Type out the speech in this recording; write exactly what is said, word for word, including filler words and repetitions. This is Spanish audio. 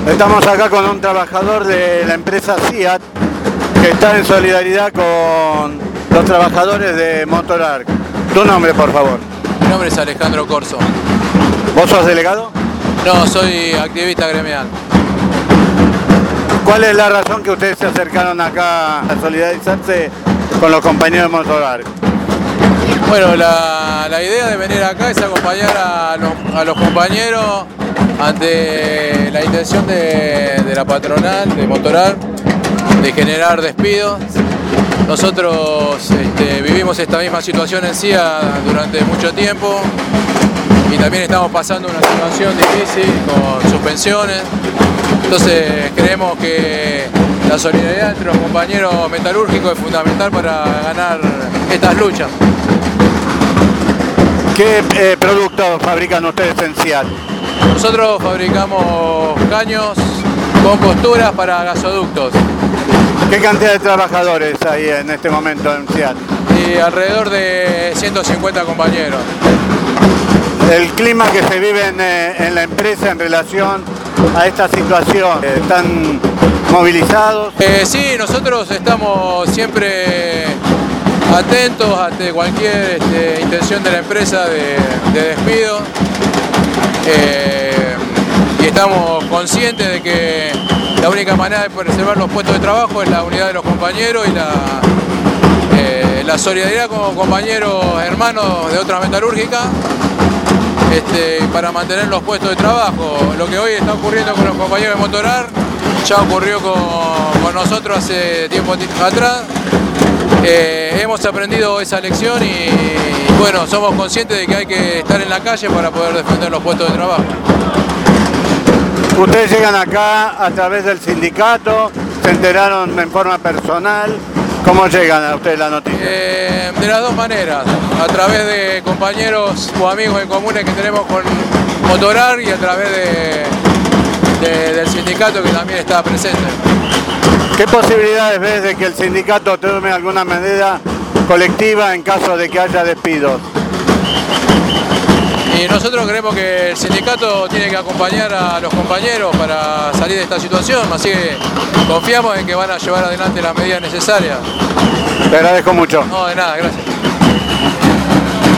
Estamos acá con un trabajador de la empresa SEAT que está en solidaridad con los trabajadores de Motorark. Tu nombre, por favor. Mi nombre es Alejandro Corso. ¿Vos sos delegado? No, soy activista gremial. ¿Cuál es la razón que ustedes se acercaron acá a solidarizarse con los compañeros de Motorark? Bueno, la, la idea de venir acá es acompañar a los, a los compañeros ante la intención de, de la patronal de Motorark de generar despidos. Nosotros este, vivimos esta misma situación en SEAT durante mucho tiempo y también estamos pasando una situación difícil con suspensiones. Entonces creemos que la solidaridad entre los compañeros metalúrgicos es fundamental para ganar estas luchas. ¿Qué eh, productos fabrican ustedes en SEAT? Nosotros fabricamos caños con costuras para gasoductos. ¿Qué cantidad de trabajadores hay en este momento en SEAT? Y alrededor de ciento cincuenta compañeros. El clima que se vive en, eh, en la empresa en relación a esta situación, ¿están movilizados? Eh, sí, nosotros estamos siempre atentos ante cualquier este, intención de la empresa de, de despido eh, y estamos conscientes de que la única manera de preservar los puestos de trabajo es la unidad de los compañeros y la, eh, la solidaridad con compañeros hermanos de otras metalúrgicas este, para mantener los puestos de trabajo. Lo que hoy está ocurriendo con los compañeros de Motorark ya ocurrió con, con nosotros hace tiempo atrás. Eh, hemos aprendido esa lección y, y bueno, somos conscientes de que hay que estar en la calle para poder defender los puestos de trabajo. Ustedes llegan acá a través del sindicato, se enteraron en forma personal. ¿Cómo llegan a ustedes la noticia? Eh, de las dos maneras, a través de compañeros o amigos en comunes que tenemos con Motorark y a través de, de, del sindicato que también está presente. ¿Qué posibilidades ves de que el sindicato tome alguna medida colectiva en caso de que haya despidos? Y nosotros creemos que el sindicato tiene que acompañar a los compañeros para salir de esta situación, así que confiamos en que van a llevar adelante las medidas necesarias. Te agradezco mucho. No, de nada, gracias.